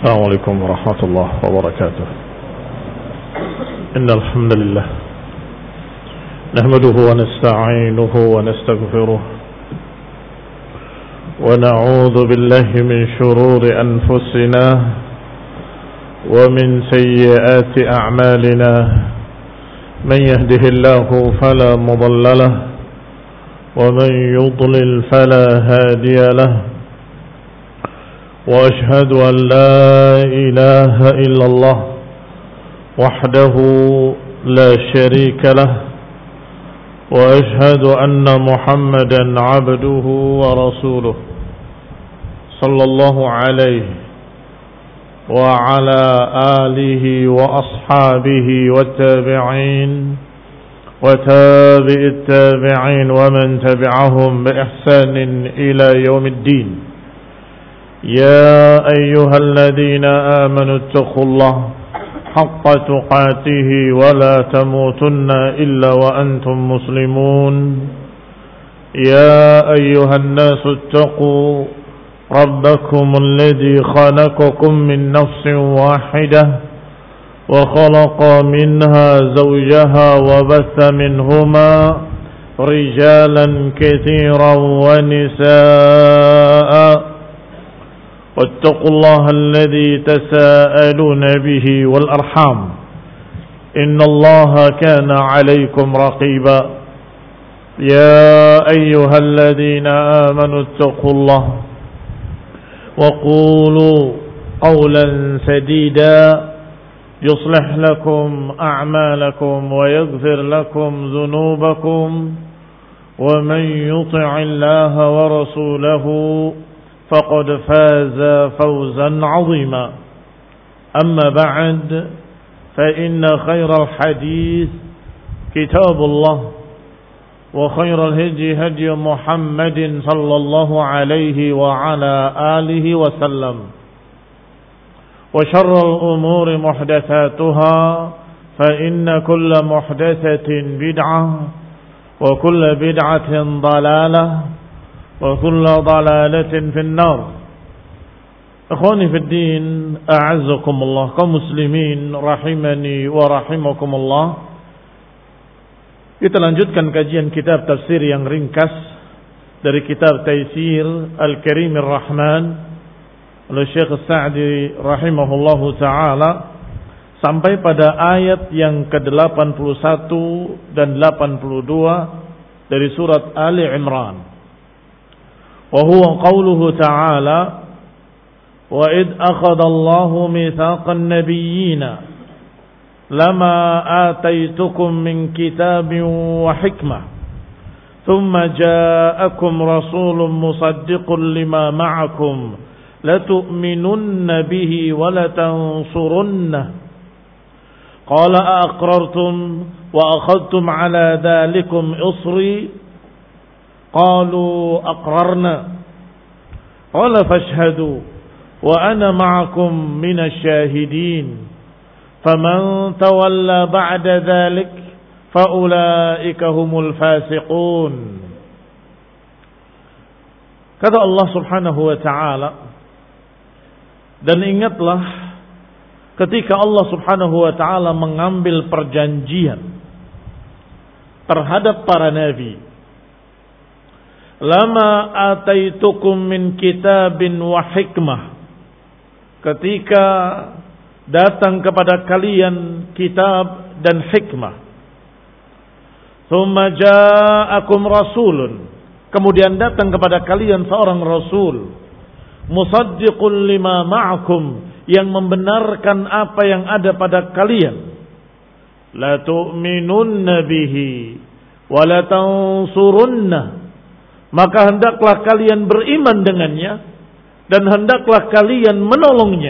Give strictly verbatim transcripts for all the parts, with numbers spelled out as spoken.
السلام عليكم ورحمة الله وبركاته. إن الحمد لله نحمده ونستعينه ونستغفره ونعوذ بالله من شرور أنفسنا ومن سيئات أعمالنا. من يهده الله فلا مضل له ومن يضلل فلا هادي له. وأشهد أن لا إله إلا الله وحده لا شريك له. وأشهد أن محمدا عبده ورسوله صلى الله عليه وعلى آله وأصحابه والتابعين وتابع التابعين ومن تبعهم بإحسان إلى يوم الدين. يا أيها الذين آمنوا اتقوا الله حق تقاته ولا تموتن إلا وأنتم مسلمون. يا أيها الناس اتقوا ربكم الذي خلقكم من نفس واحدة وخلق منها زوجها وبث منهما رجالا كثيرا ونساء. واتقوا الله الذي تساءلون به والأرحام إن الله كان عليكم رقيبا. يا أيها الذين آمنوا اتقوا الله وقولوا قولا سديدا يصلح لكم أعمالكم ويغفر لكم ذنوبكم ومن يطع الله ورسوله فقد فاز فوزا عظيما. أما بعد فإن خير الحديث كتاب الله وخير الهدي هدي محمد صلى الله عليه وعلى آله وسلم. وشر الأمور محدثاتها فإن كل محدثة بدعة وكل بدعة ضلالة وكل ضلالة في النار. Ikhwani fi din, a'azzakumullah, kaum muslimin rahimani wa rahimakumullah. Kita lanjutkan kajian kitab tafsir yang ringkas dari kitab Taisir Al-Karim Ar-Rahman oleh Syekh Sa'di rahimahullahu taala sampai pada ayat yang ke delapan puluh satu dan delapan puluh dua dari surat Ali Imran. وهو قوله تعالى وإذ أخذ الله ميثاق النبيين لما آتيتكم من كتاب وحكمة ثم جاءكم رسول مصدق لما معكم لتؤمنن به ولتنصرنه قال أأقررتم وأخذتم على ذلكم إصري قالوا أقررنا قال فاشهدوا وأنا معكم من الشاهدين فمن تولى بعد ذلك فأولئك هم الفاسقون. Kata Allah subhanahu wa ta'ala, dan ingatlah ketika Allah subhanahu wa ta'ala mengambil perjanjian terhadap para nabi, lama ataitukum min kitabin wa hikmah, ketika datang kepada kalian kitab dan hikmah. Thumma ja'akum rasulun, kemudian datang kepada kalian seorang rasul, musaddiqul lima ma'akum, yang membenarkan apa yang ada pada kalian. La tu'minunna bihi wa la tansurunna, maka hendaklah kalian beriman dengannya dan hendaklah kalian menolongnya.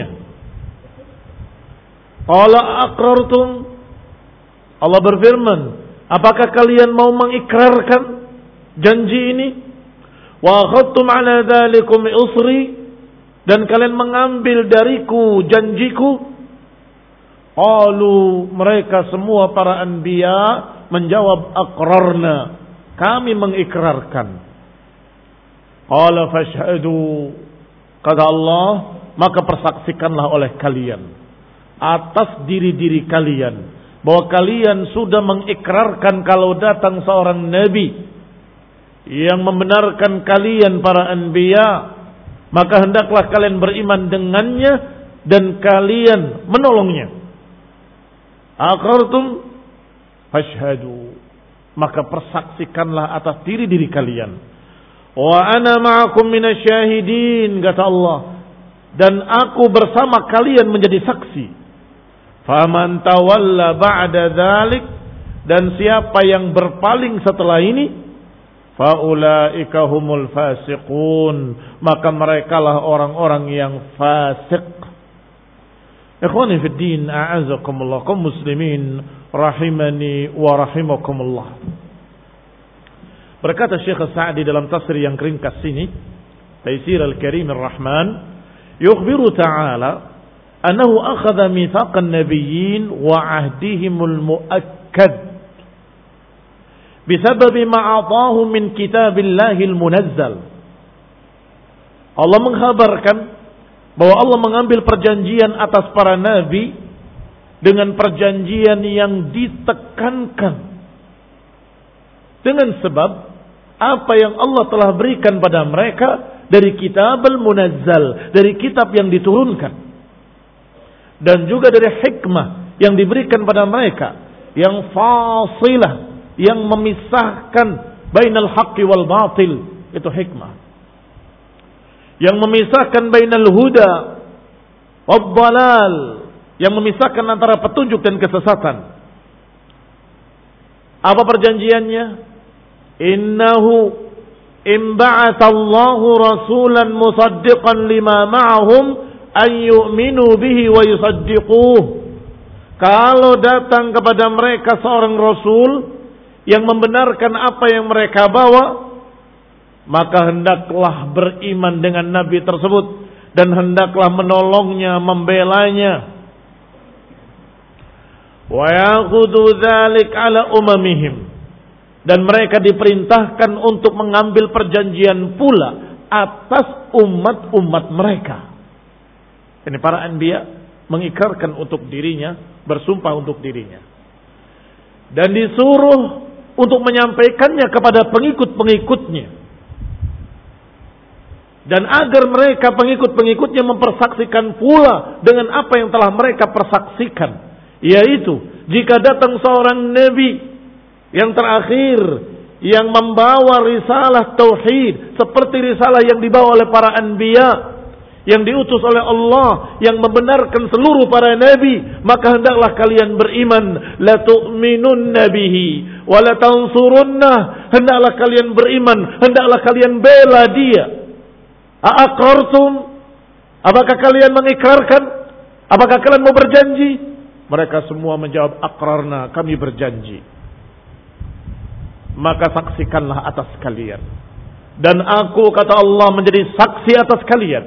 Qala aqrartum, Allah berfirman, apakah kalian mau mengikrarkan janji ini? Wa akhadtum ala dzalikum usri, dan kalian mengambil dariku janjiku. Qalu, mereka semua para anbiya menjawab aqrarna, kami mengikrarkan. Qala fashhadu, kata Allah, maka persaksikanlah oleh kalian atas diri-diri kalian bahwa kalian sudah mengikrarkan kalau datang seorang nabi yang membenarkan kalian para anbiya, maka hendaklah kalian beriman dengannya dan kalian menolongnya. Aqrartum fashhadu, maka persaksikanlah atas diri-diri kalian. Wa ana ma'akum minasyahidin, kata Allah, dan aku bersama kalian menjadi saksi. Faman tawalla ba'da dzalik, dan siapa yang berpaling setelah ini, faulaika humul fasiqun, maka merekalah orang-orang yang fasik. Ikhwani fid din, a'azakumullah, kaum muslimin rahimani wa rahimakumullah. Berkata Syekh Sa'di dalam tafsir yang ringkas ini, Taisir al-Karim ar-Rahman, yukhbiru ta'ala annahu akhadha mitsaqan nabiyyin wa 'ahdihimul mu'akkad bisababi ma ataahu min kitabillahi al-munazzal. Allah mengkhabarkan bahwa Allah mengambil perjanjian atas para nabi dengan perjanjian yang ditekankan dengan sebab apa yang Allah telah berikan pada mereka dari kitab al-munazzal, dari kitab yang diturunkan, dan juga dari hikmah yang diberikan pada mereka yang fasilah, yang memisahkan bainal haqqi wal batil, itu hikmah yang memisahkan bainal huda wad dalal, yang memisahkan antara petunjuk dan kesesatan. Apa perjanjiannya? Innahu in ba'atsallahu rasulan musaddiqan lima ma'ahum an yu'minu bihi wa yusaddiquh. Kalau datang kepada mereka seorang rasul yang membenarkan apa yang mereka bawa, maka hendaklah beriman dengan nabi tersebut dan hendaklah menolongnya, membelanya. Wa yaqudu dzalik ala umamihim, dan mereka diperintahkan untuk mengambil perjanjian pula atas umat-umat mereka. Ini para anbiya mengikrarkan untuk dirinya, bersumpah untuk dirinya, dan disuruh untuk menyampaikannya kepada pengikut-pengikutnya. Dan agar mereka pengikut-pengikutnya mempersaksikan pula dengan apa yang telah mereka persaksikan. Yaitu, jika datang seorang nabi yang terakhir, yang membawa risalah tauhid, seperti risalah yang dibawa oleh para anbiya, yang diutus oleh Allah, yang membenarkan seluruh para nabi, maka hendaklah kalian beriman. La tu'minunna bihi wa la tansurunnah, hendaklah kalian beriman, hendaklah kalian bela dia. Aqrartum, apakah kalian mengikrarkan? Apakah kalian mau berjanji? Mereka semua menjawab, aqrarna, kami berjanji. Maka saksikanlah atas kalian, dan aku, kata Allah, menjadi saksi atas kalian.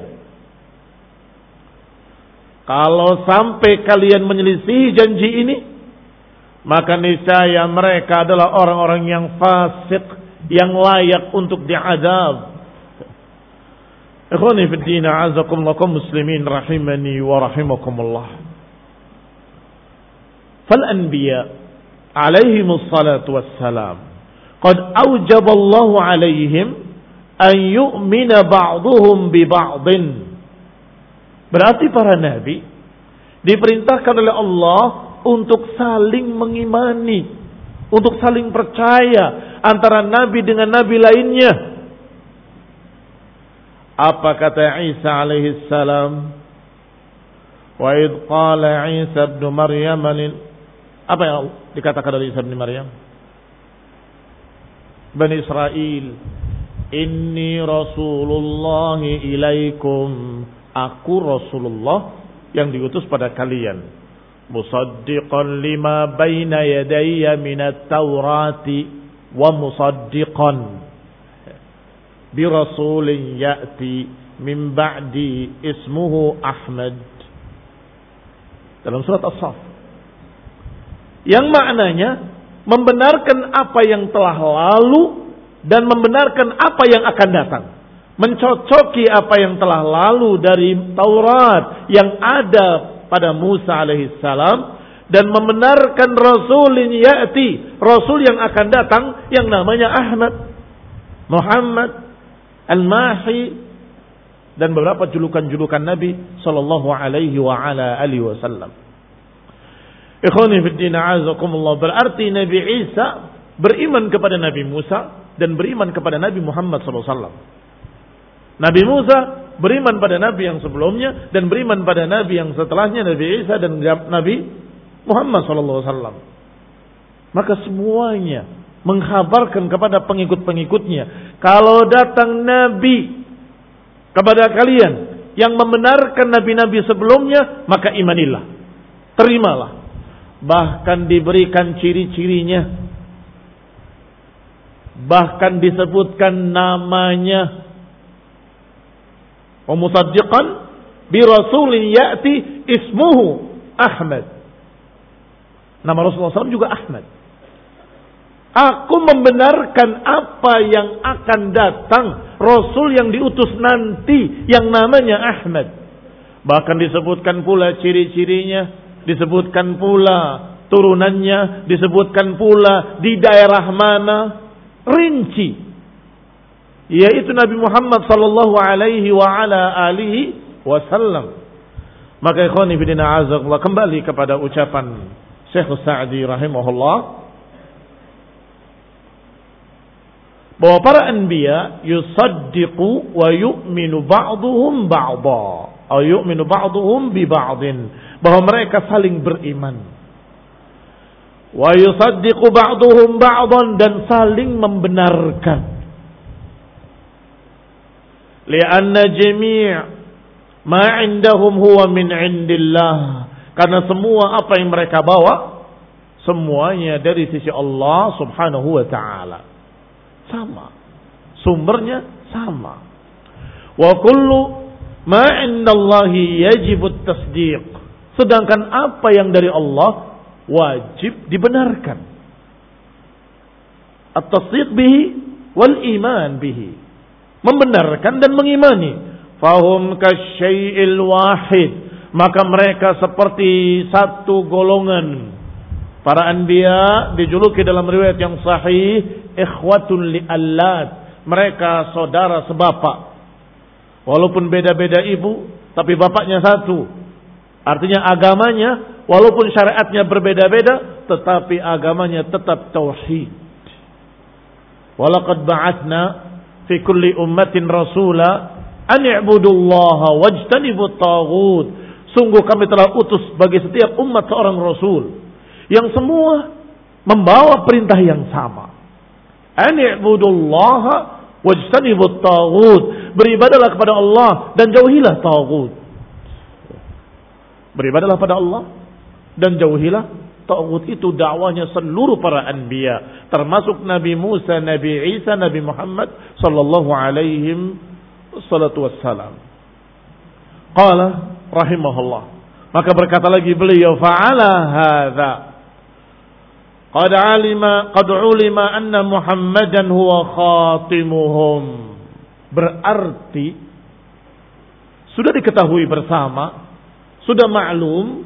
Kalau sampai kalian menyelisihi janji ini, maka niscaya mereka adalah orang-orang yang fasik, yang layak untuk diazab. Ikhwani fid din, a'azakumullah, kaum muslimin rahimani wa rahimakumullah. Fal anbiya alaihimus salatu wassalam qad awjaba Allah alaihim an yu'mina ba'dhum bi ba'dhin. Berarti para nabi diperintahkan oleh Allah untuk saling mengimani, untuk saling percaya antara nabi dengan nabi lainnya. Apa kata Isa alaihi salam? Wa id qala Isa ibn Maryam, apa yang dikatakan oleh Isa ibn Maryam? Bani Israel, inni Rasulullah ilaikum, aku Rasulullah yang diutus pada kalian, musaddiqan lima baina yadayya minat Taurati wa musaddiqan bi rasulin ya'ti min ba'di ismuhu Ahmad, dalam surat As-Saff, yang maknanya membenarkan apa yang telah lalu dan membenarkan apa yang akan datang. mencocoki apa yang telah lalu dari Taurat yang ada pada Musa alaihissalam, dan membenarkan Rasul yang ya'ti, Rasul yang akan datang yang namanya Ahmad, Muhammad, Al-Mahi, dan beberapa julukan-julukan Nabi sallallahu alaihi wa ala alihi wasallam. Ikhwani fid din, a'azakumullah. Berarti Nabi Isa beriman kepada Nabi Musa dan beriman kepada Nabi Muhammad sallallahu alaihi wasallam. Nabi Musa beriman pada Nabi yang sebelumnya dan beriman pada Nabi yang setelahnya, Nabi Isa dan Nabi Muhammad sallallahu alaihi wasallam. Maka semuanya mengkhabarkan kepada pengikut-pengikutnya, kalau datang Nabi kepada kalian yang membenarkan Nabi-Nabi sebelumnya, maka imanilah, terimalah. Bahkan diberikan ciri-cirinya, bahkan disebutkan namanya. Wa musaddiqan bi rasulin ya'ti ismuhu Ahmad. Nama Rasulullah shallallahu alaihi wasallam juga Ahmad. Aku membenarkan apa yang akan datang, Rasul yang diutus nanti yang namanya Ahmad. Bahkan disebutkan pula ciri-cirinya, disebutkan pula turunannya, disebutkan pula di daerah mana, rinci, yaitu Nabi Muhammad sallallahu alaihi wa ala alihi wasallam. Maka ikhwani fillah, azakumullah, kembali kepada ucapan Syekh Sa'di rahimahullah, bahwa para anbiya yusaddiqu wa yu'minu ba'duhum ba'da, atau yu'minu ba'duhum bi ba'din, bahwa mereka saling beriman. Wa yusaddiqu ba'duhum ba'dan, dan saling membenarkan. Lianna jami' ma 'indahum huwa min 'indillah, karena semua apa yang mereka bawa semuanya dari sisi Allah Subhanahu wa taala. Sama, sumbernya sama. Wa kullu ma 'indallahi yajibu at-tasdiq, sedangkan apa yang dari Allah wajib dibenarkan. At-tasdiq bihi wal iman bihi, membenarkan dan mengimani. Fahum kasyai'il wahid, maka mereka seperti satu golongan. Para anbiya dijuluki dalam riwayat yang sahih ikhwatun li'allat, mereka saudara sebapak. Walaupun beda-beda ibu, tapi bapaknya satu. Artinya agamanya, walaupun syariatnya berbeda-beda, tetapi agamanya tetap tauhid. Walaqad ba'atsna fi kulli ummatin rasula an i'budullaha wajtanibut taghut. Sungguh kami telah utus bagi setiap umat seorang rasul yang semua membawa perintah yang sama. An i'budullaha wajtanibut taghut. Beribadalah kepada Allah dan jauhilah taghut. Beribadalah pada Allah dan jauhilah taghut. Itu dakwanya seluruh para anbiya, termasuk Nabi Musa, Nabi Isa, Nabi Muhammad sallallahu alaihi wassalatu wassalam. Qala rahimahullah, maka berkata lagi beliau, fa'ala hadza qad alima qad ulima anna Muhammadan huwa khatimuhum. Berarti sudah diketahui bersama, sudah maklum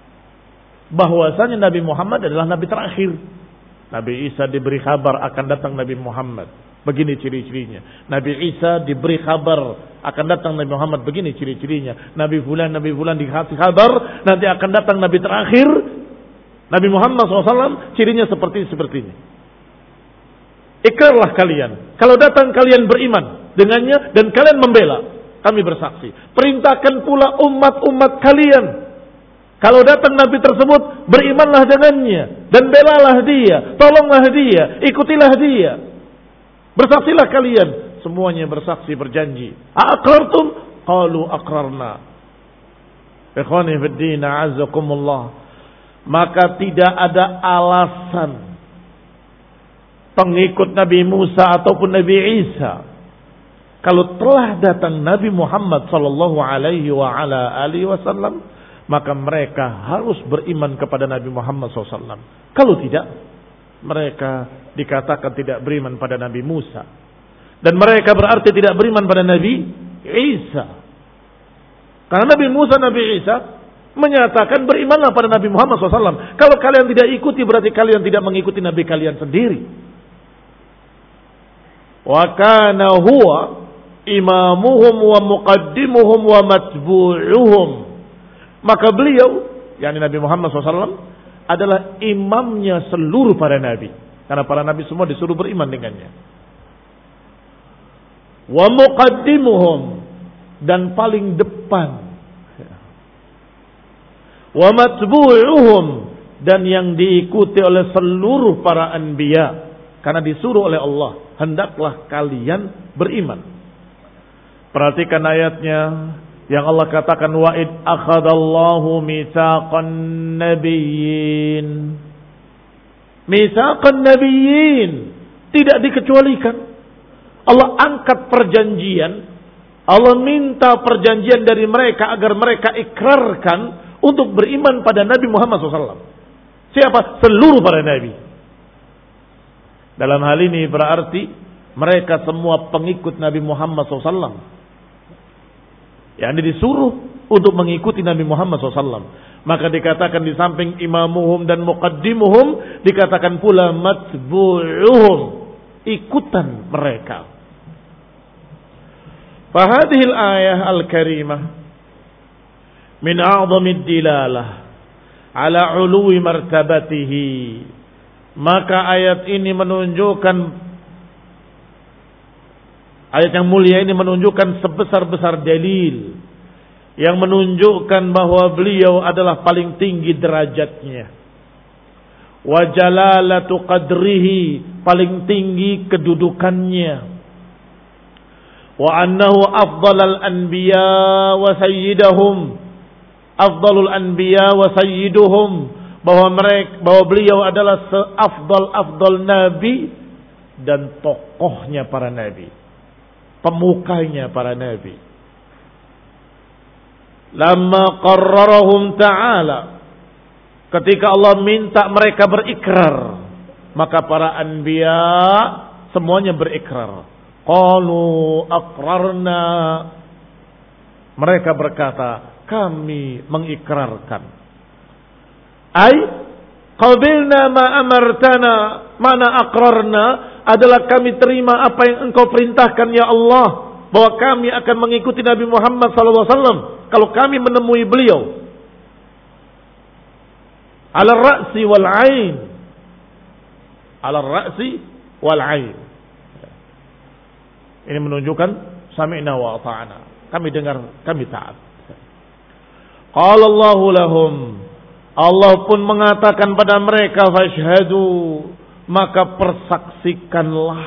bahwasanya Nabi Muhammad adalah nabi terakhir. Nabi Isa diberi kabar akan datang Nabi Muhammad, begini ciri-cirinya. Nabi Isa diberi kabar akan datang Nabi Muhammad, begini ciri-cirinya. Nabi fulan, Nabi fulan dikasih kabar nanti akan datang Nabi terakhir Nabi Muhammad shallallahu alaihi wasallam, cirinya seperti seperti ini. Ikrarlah kalian, kalau datang kalian beriman dengannya dan kalian membela, kami bersaksi. Perintahkan pula umat-umat kalian, kalau datang Nabi tersebut, berimanlah dengannya dan belalah dia, tolonglah dia, ikutilah dia. Bersaksilah kalian, semuanya bersaksi berjanji. Aqrartum? Qalu aqrarna. Ikhwani fid din, a'azzakumullah. Maka tidak ada alasan pengikut Nabi Musa ataupun Nabi Isa, kalau telah datang Nabi Muhammad sallallahu alaihi wa ala alihi wasallam, maka mereka harus beriman kepada Nabi Muhammad sallallahu alaihi wasallam. Kalau tidak, mereka dikatakan tidak beriman pada Nabi Musa. Dan mereka berarti tidak beriman pada Nabi Isa. Karena Nabi Musa, Nabi Isa menyatakan berimanlah pada Nabi Muhammad shallallahu alaihi wasallam. Kalau kalian tidak ikuti berarti kalian tidak mengikuti Nabi kalian sendiri. Wa kana huwa imamuhum wa muqaddimuhum wa matbu'uhum. Maka beliau, yakni Nabi Muhammad shallallahu alaihi wasallam, adalah imamnya seluruh para nabi. Karena para nabi semua disuruh beriman dengannya. Wa muqaddimuhum, dan paling depan. Wa matbu'uhum, dan yang diikuti oleh seluruh para anbiya. Karena disuruh oleh Allah, hendaklah kalian beriman. Perhatikan ayatnya yang Allah katakan, wa id akhadallahu mitsaqan nabiyyin. Mitsaqan nabiyyin, tidak dikecualikan. Allah angkat perjanjian, Allah minta perjanjian dari mereka agar mereka ikrarkan untuk beriman pada Nabi Muhammad shallallahu alaihi wasallam. Siapa? Seluruh para nabi. Dalam hal ini berarti mereka semua pengikut Nabi Muhammad shallallahu alaihi wasallam. Yang disuruh untuk mengikuti Nabi Muhammad shallallahu alaihi wasallam. Maka dikatakan di samping imamuhum dan muqaddimuhum, dikatakan pula matbu'uhum, ikutan mereka. Fahadihil ayah al-karimah min a'zamid dilalah ala uluwi martabatihi. Maka ayat ini menunjukkan, ayat yang mulia ini menunjukkan sebesar-besar dalil yang menunjukkan bahwa beliau adalah paling tinggi derajatnya. Wa jalalatu qadrihi, paling tinggi kedudukannya. Wa annahu afdalul anbiya wa sayyidahum, afdalul anbiya wa sayyiduhum, bahwa mereka, bahwa beliau adalah seafdal-afdal nabi dan tokohnya para nabi, pemukanya para nabi. Lamma qarrarahum ta'ala, ketika Allah minta mereka berikrar, maka para anbiya semuanya berikrar. Qalu aqrarna, mereka berkata kami mengikrarkan. Ay qabilna ma amartana, mana aqrarna adalah kami terima apa yang engkau perintahkan ya Allah, bahwa kami akan mengikuti Nabi Muhammad sallallahu alaihi wasallam kalau kami menemui beliau. Ala ra'si wal ain, ala ra'si wal ain. Ini menunjukkan sami'na wa ata'na, kami dengar, kami taat. Qala Allahu lahum, Allah pun mengatakan pada mereka, fashhadu, maka persaksikanlah.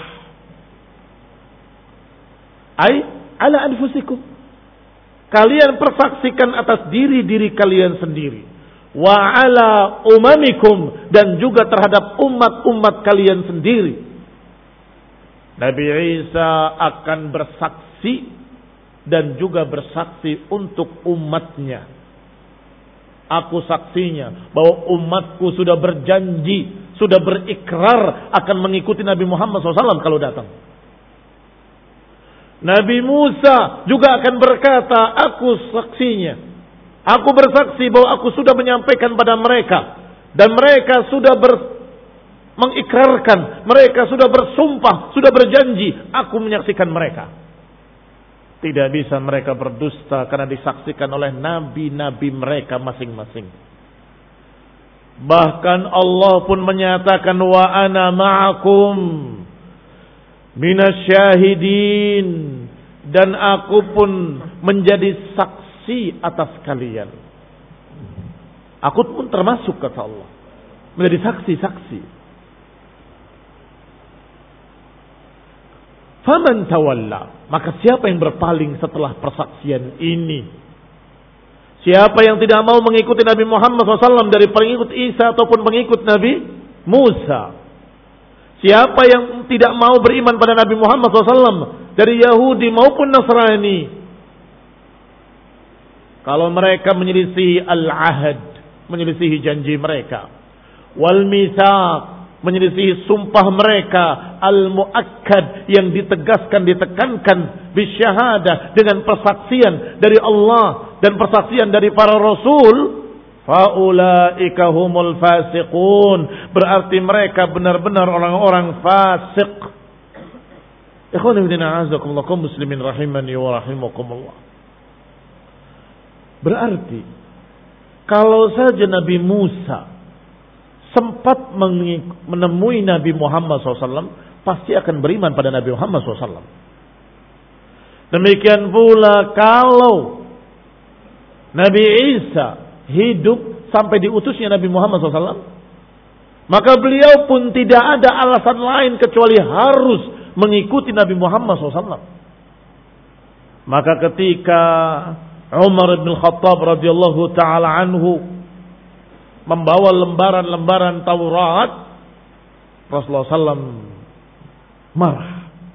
Ai ala anfusikum, kalian persaksikan atas diri-diri kalian sendiri. Wa ala umamikum, dan juga terhadap umat-umat kalian sendiri. Nabi Isa akan bersaksi dan juga bersaksi untuk umatnya. Aku saksinya bahwa umatku sudah berjanji, sudah berikrar akan mengikuti Nabi Muhammad shallallahu alaihi wasallam kalau datang. Nabi Musa juga akan berkata, aku saksinya. Aku bersaksi bahwa aku sudah menyampaikan pada mereka. Dan mereka sudah ber, mengikrarkan. Mereka sudah bersumpah, sudah berjanji. Aku menyaksikan mereka. Tidak bisa mereka berdusta karena disaksikan oleh nabi-nabi mereka masing-masing. Bahkan Allah pun menyatakan, wa ana ma'akum minasyahidin, dan aku pun menjadi saksi atas kalian. Aku pun termasuk, kata Allah, menjadi saksi-saksi. Faman tawalla, maka siapa yang berpaling setelah persaksian ini? Siapa yang tidak mau mengikuti Nabi Muhammad shallallahu alaihi wasallam dari pengikut Isa ataupun pengikut Nabi Musa? Siapa yang tidak mau beriman pada Nabi Muhammad shallallahu alaihi wasallam dari Yahudi maupun Nasrani? Kalau mereka menyelisihi al-ahad, menyelisihi janji mereka, wal mitsaq, menyelisihi sumpah mereka al-muakkad yang ditegaskan, ditekankan bisyahadah dengan persaksian dari Allah dan persaksian dari para rasul, faulaika humul fasiqun, berarti mereka benar-benar orang-orang fasik. Ikhwan fillah, a'azakumullah, kaum muslimin rahimani wa rahimakumullah. Berarti kalau saja Nabi Musa sempat menemui Nabi Muhammad shallallahu alaihi wasallam, pasti akan beriman pada Nabi Muhammad shallallahu alaihi wasallam. Demikian pula kalau Nabi Isa hidup sampai diutusnya Nabi Muhammad shallallahu alaihi wasallam, maka beliau pun tidak ada alasan lain kecuali harus mengikuti Nabi Muhammad shallallahu alaihi wasallam. Maka ketika Umar bin Khattab radhiyallahu taala anhu membawa lembaran-lembaran Taurat, Rasulullah shallallahu alaihi wasallam marah.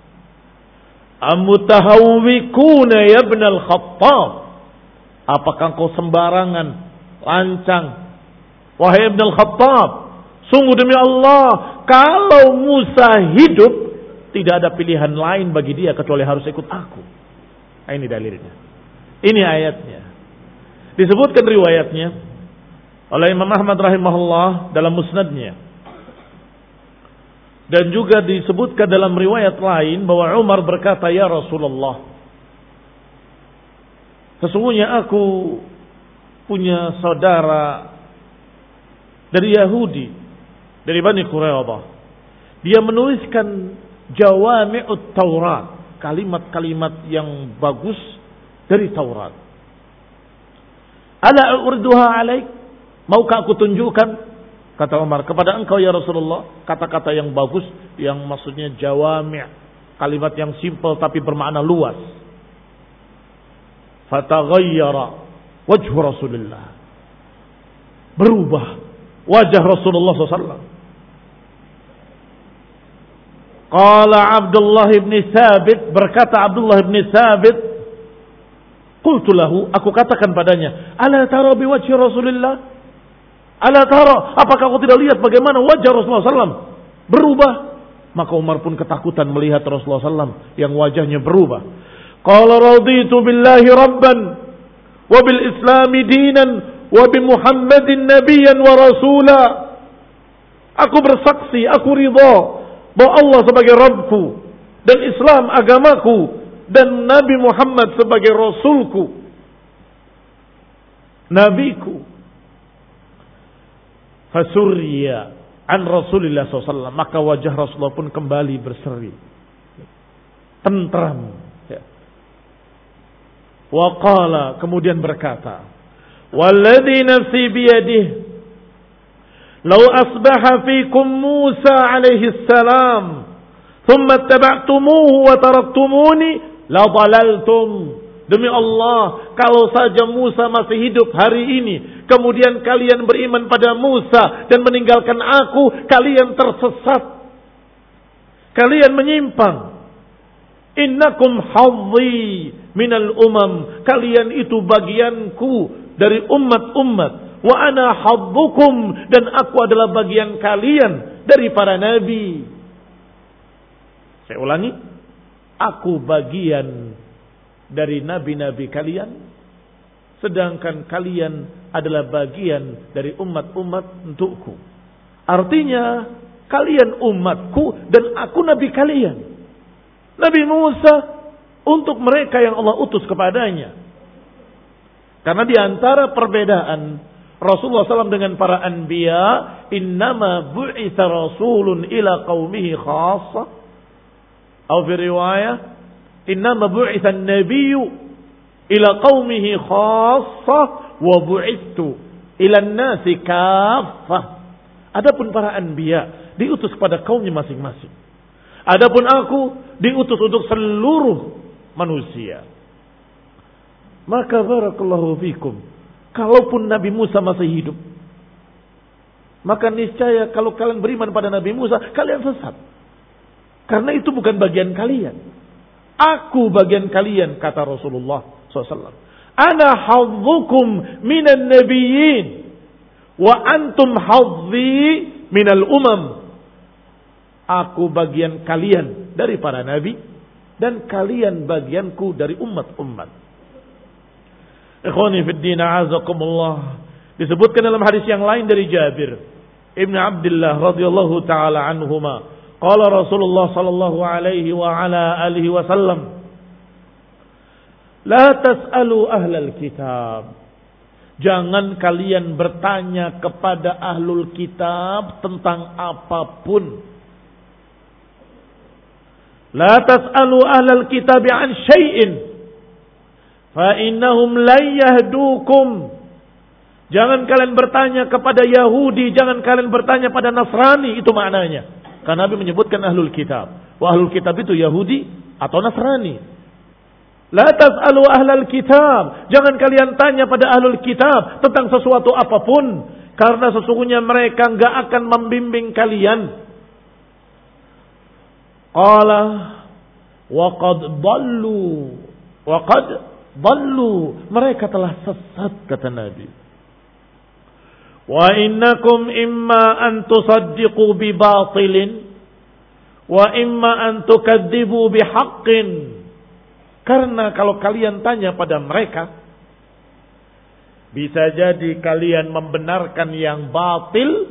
Amutahawwikuna ya ibn al-Khattab, apakah kau sembarangan, lancang, wahai ibn al-Khattab? Sungguh demi Allah, kalau Musa hidup, tidak ada pilihan lain bagi dia kecuali harus ikut aku. Nah, ini dalilnya, ini ayatnya. Disebutkan riwayatnya oleh Imam Ahmad rahimahullah dalam musnadnya, dan juga disebutkan dalam riwayat lain bahwa Umar berkata, ya Rasulullah, sesungguhnya aku punya saudara dari Yahudi, dari Bani Quraidah. Dia menuliskan Jawami'ut Taurat, kalimat-kalimat yang bagus dari Taurat. Ala urduha alaik, maukah aku tunjukkan, kata Umar, kepada engkau ya Rasulullah, kata-kata yang bagus, yang maksudnya jawami', kalimat yang simpel tapi bermakna luas. Fataghayyara wajhu Rasulullah, berubah wajah Rasulullah shallallahu alaihi wasallam. Qala Abdullah ibn Thabit, berkata Abdullah ibn Thabit, qultu lahu, aku katakan padanya, ala tara biwajhi Rasulillah, ala tara, apakah kau tidak lihat bagaimana wajah Rasulullah shallallahu alaihi wasallam berubah? Maka Umar pun ketakutan melihat Rasulullah shallallahu alaihi wasallam yang wajahnya berubah. Qala raditu billahi rabban wa bil islami dinan wa bi Muhammadin nabiyyan wa rasula. Aku bersaksi, aku ridha bahwa Allah sebagai Rabbku dan Islam agamaku dan Nabi Muhammad sebagai Rasulku, Nabiku. Fasurya an Rasulullah shallallahu alaihi wasallam, maka wajah Rasulullah pun kembali berseri, tentram. Wa qala, kemudian berkata, walladzi nafsi biyadihi law asbaha fikum Musa alaihi salam thumma ittaba'tumuhu wa taraktumuni la dhalaltum. Demi Allah, kalau saja Musa masih hidup hari ini, kemudian kalian beriman pada Musa dan meninggalkan aku, kalian tersesat, kalian menyimpang. Innakum hadzi minal umam, kalian itu bagianku dari umat-umat. Wa ana hadzukum, dan aku adalah bagian kalian dari para nabi. Saya ulangi, aku bagian dari nabi-nabi kalian, sedangkan kalian adalah bagian dari umat-umat untukku. Artinya kalian umatku dan aku nabi kalian. Nabi Musa untuk mereka yang Allah utus kepadanya. Karena di antara perbedaan Rasulullah shallallahu alaihi wasallam dengan para anbiya, innama bu'itha rasulun ila qaumihi khassa, atau fi riwayah innama bu'itha an-nabiyyu ila qaumihi khassa wa bu'ithu ila an-nasi kaffah. Adapun para anbiya diutus kepada kaumnya masing-masing. Adapun aku diutus untuk seluruh manusia. Maka barakallahu fikum, kalaupun Nabi Musa masih hidup, maka niscaya kalau kalian beriman pada Nabi Musa, kalian sesat. Karena itu bukan bagian kalian. Aku bagian kalian, kata Rasulullah shallallahu alaihi wasallam. Ana hadzukum minan nabiyyin wa antum hadzi minal umam. Aku bagian kalian dari para nabi dan kalian bagianku dari umat-umat. Ikhwani fid din, a'azakumullah. Disebutkan dalam hadis yang lain dari Jabir Ibn Abdullah radhiyallahu taala anhuma, qala Rasulullah sallallahu alaihi wa ala alihi wasallam, la tas'alu ahlal kitab. Jangan kalian bertanya kepada ahlul kitab tentang apapun. La tas'alu ahlal kitab an syai'in fa innahum la yahdukum. Jangan kalian bertanya kepada Yahudi, jangan kalian bertanya pada Nasrani, itu maknanya. Karena Nabi menyebutkan ahlul kitab. Wa ahlul kitab itu Yahudi atau Nasrani. La tas'alu ahlal kitab. Jangan kalian tanya pada ahlul kitab tentang sesuatu apapun. Karena sesungguhnya mereka enggak akan membimbing kalian. Qala wa qad dallu. Wa qad dallu. Mereka telah sesat, kata Nabi. Wa innakum imma an tusaddiqu bi batilin wa imma an tukadzibu bi haqqin. Karena kalau kalian tanya pada mereka, bisa jadi kalian membenarkan yang batil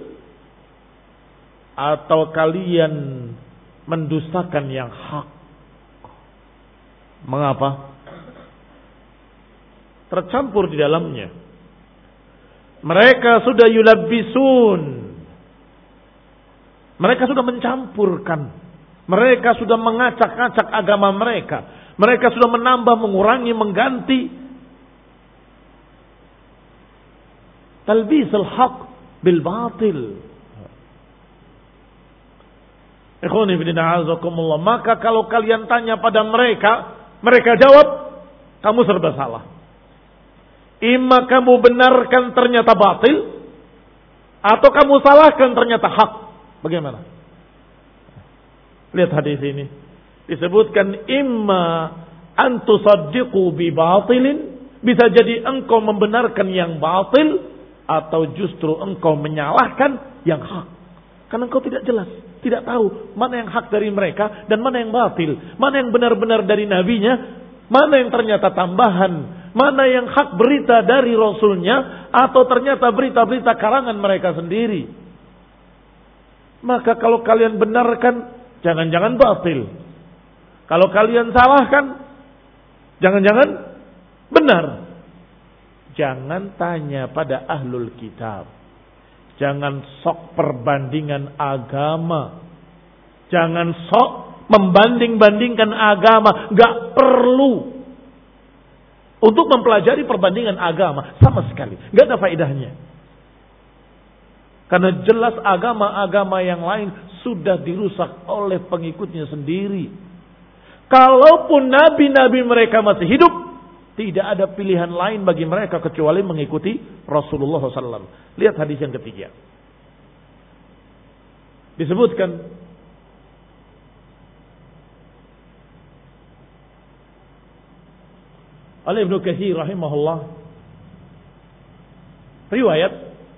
atau kalian mendustakan yang hak. Mengapa? Tercampur di dalamnya. Mereka sudah yulabbisun. Mereka sudah mencampurkan. Mereka sudah mengacak-acak agama mereka. Mereka sudah menambah, mengurangi, mengganti. Talbisul haq bil batil. Ikhwani fillah azakumullah. Maka kalau kalian tanya pada mereka, mereka jawab, kamu serba salah. Imma kamu benarkan ternyata batil, atau kamu salahkan ternyata hak. Bagaimana? Lihat hadis ini. Disebutkan imma an tusaddiqu bi batilin, bisa jadi engkau membenarkan yang batil atau justru engkau menyalahkan yang hak. Karena engkau tidak jelas, tidak tahu mana yang hak dari mereka dan mana yang batil, mana yang benar-benar dari nabinya, mana yang ternyata tambahan, mana yang hak berita dari rasulnya atau ternyata berita-berita karangan mereka sendiri. Maka kalau kalian benarkan, jangan-jangan batil. Kalau kalian salahkan, jangan-jangan benar. Jangan tanya pada ahlul kitab. Jangan sok perbandingan agama. Jangan sok membanding-bandingkan agama. Gak perlu untuk mempelajari perbandingan agama sama sekali. Gak ada faedahnya. Karena jelas agama-agama yang lain sudah dirusak oleh pengikutnya sendiri. Kalaupun nabi-nabi mereka masih hidup, tidak ada pilihan lain bagi mereka kecuali mengikuti Rasulullah shallallahu alaihi wasallam. Lihat hadis yang ketiga. Disebutkan oleh Ibnu Katsir rahimahullah, riwayat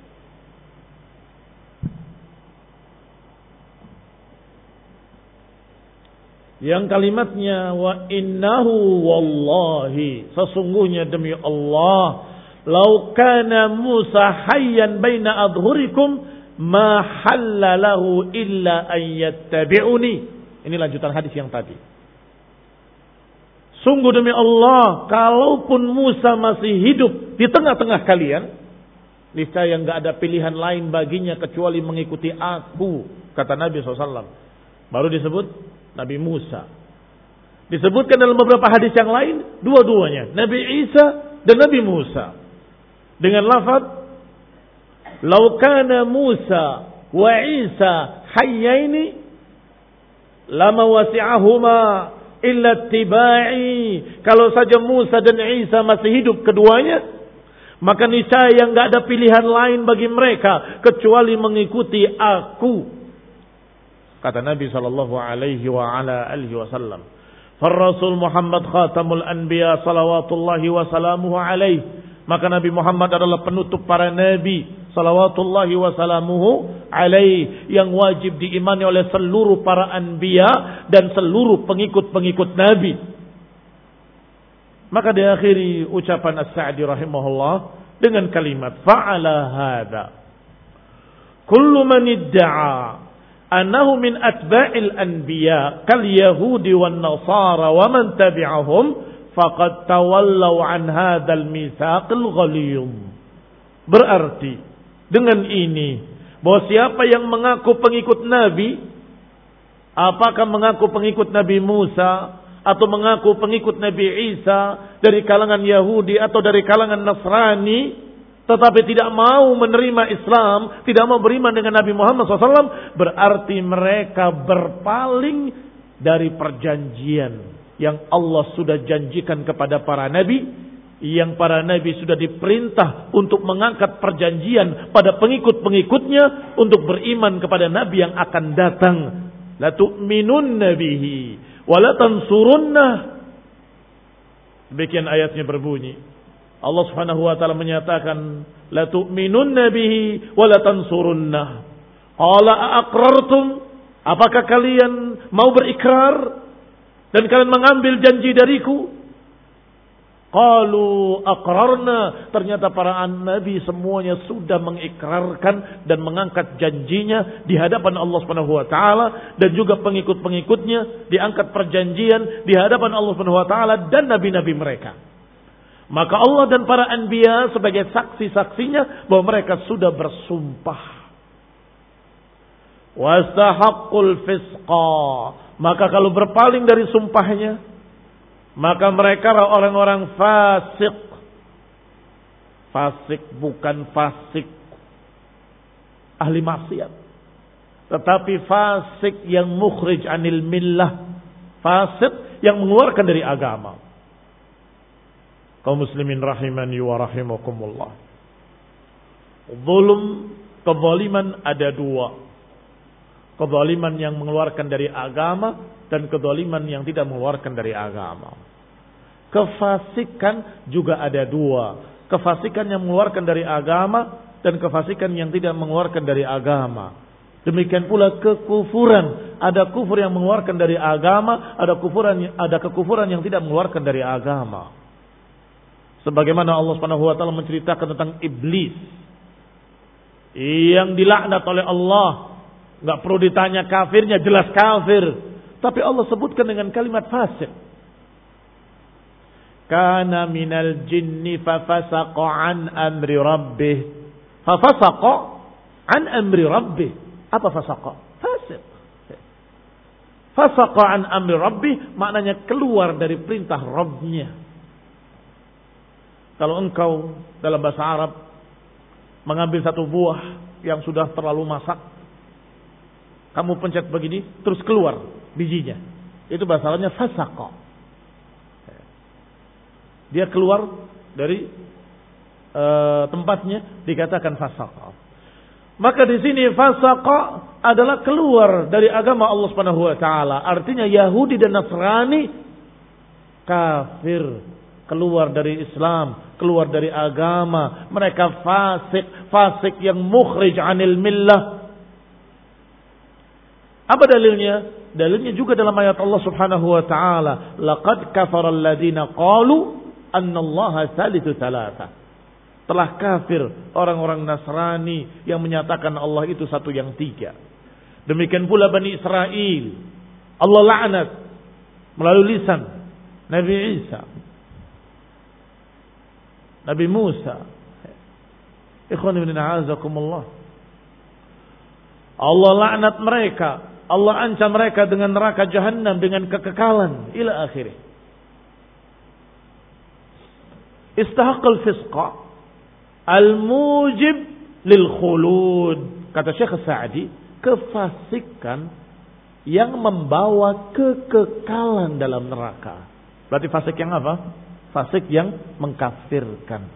yang kalimatnya wa innahu wallahi, sesungguhnya demi Allah, lau kana Musa hayyan baina adhurikum ma halla lahu illa an yattabi'uni. Ini lanjutan hadis yang tadi. Sungguh demi Allah, kalaupun Musa masih hidup di tengah-tengah kalian, niscaya enggak ada pilihan lain baginya kecuali mengikuti aku, kata Nabi shallallahu alaihi wasallam. Baru disebut Nabi Musa. Disebutkan dalam beberapa hadis yang lain, dua-duanya, Nabi Isa dan Nabi Musa. Dengan lafaz, "Lau kana Musa wa Isa hayyaini lama wasi'ahuma illa tibai." Kalau saja Musa dan Isa masih hidup keduanya, maka niscaya enggak ada pilihan lain bagi mereka kecuali mengikuti aku. Kata Nabi sallallahu alaihi wa ala alihi wasallam. Ar-Rasul Muhammad khatamul anbiya salawatullahi wa salamuhu alaihi. Maka Nabi Muhammad adalah penutup para nabi salawatullahi wasalamuhu alaih, yang wajib diimani oleh seluruh para anbiya dan seluruh pengikut-pengikut Nabi. Maka diakhiri ucapan As-Sa'di rahimahullah dengan kalimat fa'ala hadha kullu man idda'a annahu min atba'il anbiya kal yahudi wan nasara wa man tabi'ahum faqad tawallaw an hadzal mitsaqil ghaliyum. Berarti dengan ini bahwa siapa yang mengaku pengikut Nabi, apakah mengaku pengikut Nabi Musa atau mengaku pengikut Nabi Isa dari kalangan Yahudi atau dari kalangan Nasrani, tetapi tidak mau menerima Islam, tidak mau beriman dengan Nabi Muhammad shallallahu alaihi wasallam, berarti mereka berpaling dari perjanjian yang Allah sudah janjikan kepada para nabi, yang para nabi sudah diperintah untuk mengangkat perjanjian pada pengikut-pengikutnya untuk beriman kepada nabi yang akan datang. La tu'minunna bihi wa la tansurunnah. Demikian ayatnya berbunyi. Allah Subhanahu wa taala menyatakan la tu'minunna bihi wa la tansurunnah. Qala aqrartum, apakah kalian mau berikrar dan kalian mengambil janji dariku? Qalu aqrarna, ternyata para nabi semuanya sudah mengikrarkan dan mengangkat janjinya di hadapan Allah Subhanahu wa taala, dan juga pengikut-pengikutnya diangkat perjanjian di hadapan Allah Subhanahu wa taala dan nabi-nabi mereka. Maka Allah dan para anbiya sebagai saksi-saksinya bahwa mereka sudah bersumpah. Wastahaqqul fisqa. Maka kalau berpaling dari sumpahnya, maka mereka orang-orang fasik. Fasik bukan fasik ahli maksiat, tetapi fasik yang mukhrij anil millah, fasik yang mengeluarkan dari agama. Kaum muslimin rahimani wa rahimakumullah. Zulm, kezaliman ada dua. Kezaliman yang mengeluarkan dari agama dan kezaliman yang tidak mengeluarkan dari agama. Kefasikan juga ada dua. Kefasikan yang mengeluarkan dari agama dan kefasikan yang tidak mengeluarkan dari agama. Demikian pula kekufuran. Ada kufur yang mengeluarkan dari agama, ada kufuran, ada kekufuran yang tidak mengeluarkan dari agama. Sebagaimana Allah Subhanahu wa taala menceritakan tentang iblis yang dilaknat oleh Allah. Enggak perlu ditanya kafirnya, jelas kafir. Tapi Allah sebutkan dengan kalimat fasik. Kana minal jinni fafasaqa an amri rabbih. Fafasaqa an amri rabbih. Apa fasaqa? Fasik. Fasaqa an amri rabbih maknanya keluar dari perintah Rabbnya. Kalau engkau dalam bahasa Arab mengambil satu buah yang sudah terlalu masak, kamu pencet begini, terus keluar bijinya. Itu bahasa Arabnya fasaqa. Dia keluar dari e, tempatnya, dikatakan fasaqa. Maka di sini fasaqa adalah keluar dari agama Allah Subhanahu wa taala. Artinya Yahudi dan Nasrani kafir, keluar dari Islam, keluar dari agama. Mereka fasik, fasik yang mukhrij anil millah. Apa dalilnya? Dalilnya juga dalam ayat Allah Subhanahu wa taala, laqad kafara alladziina qalu annallaha tsalitsu tsalatsa. Telah kafir orang-orang Nasrani yang menyatakan Allah itu satu yang tiga. Demikian pula Bani Israel, Allah laknat melalui lisan Nabi Isa, Nabi Musa. Ikhwan ibn a'azakumullah. Allah laknat mereka. Allah ancam mereka dengan neraka Jahannam, dengan kekekalan ila akhirih. Istahaqqal fisqa al-mujib lil khulud. Kata Syekh Sa'di, kefasikan yang membawa kekekalan dalam neraka. Berarti fasik yang apa? Fasik yang mengkafirkan.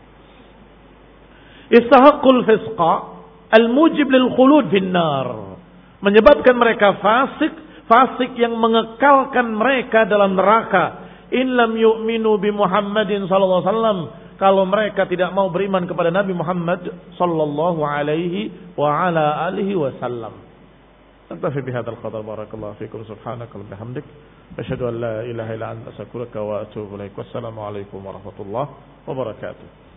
Istahaqqul fisqa al-mujib lil khulud finnar. Menyebabkan mereka fasik, fasik yang mengekalkan mereka dalam neraka. In lam yu'minu bi Muhammadin sallallahu alaihi wasallam, kalau mereka tidak mau beriman kepada Nabi Muhammad sallallahu alaihi wa ala alihi wasallam. Naktafi bihadzal qadar. Barakallahu fikum. Subhanaka wa bihamdik, asyhadu an la ilaha illa anta astaghfiruka wa atubu ilaik. Wassalamu alaikum warahmatullahi wabarakatuh.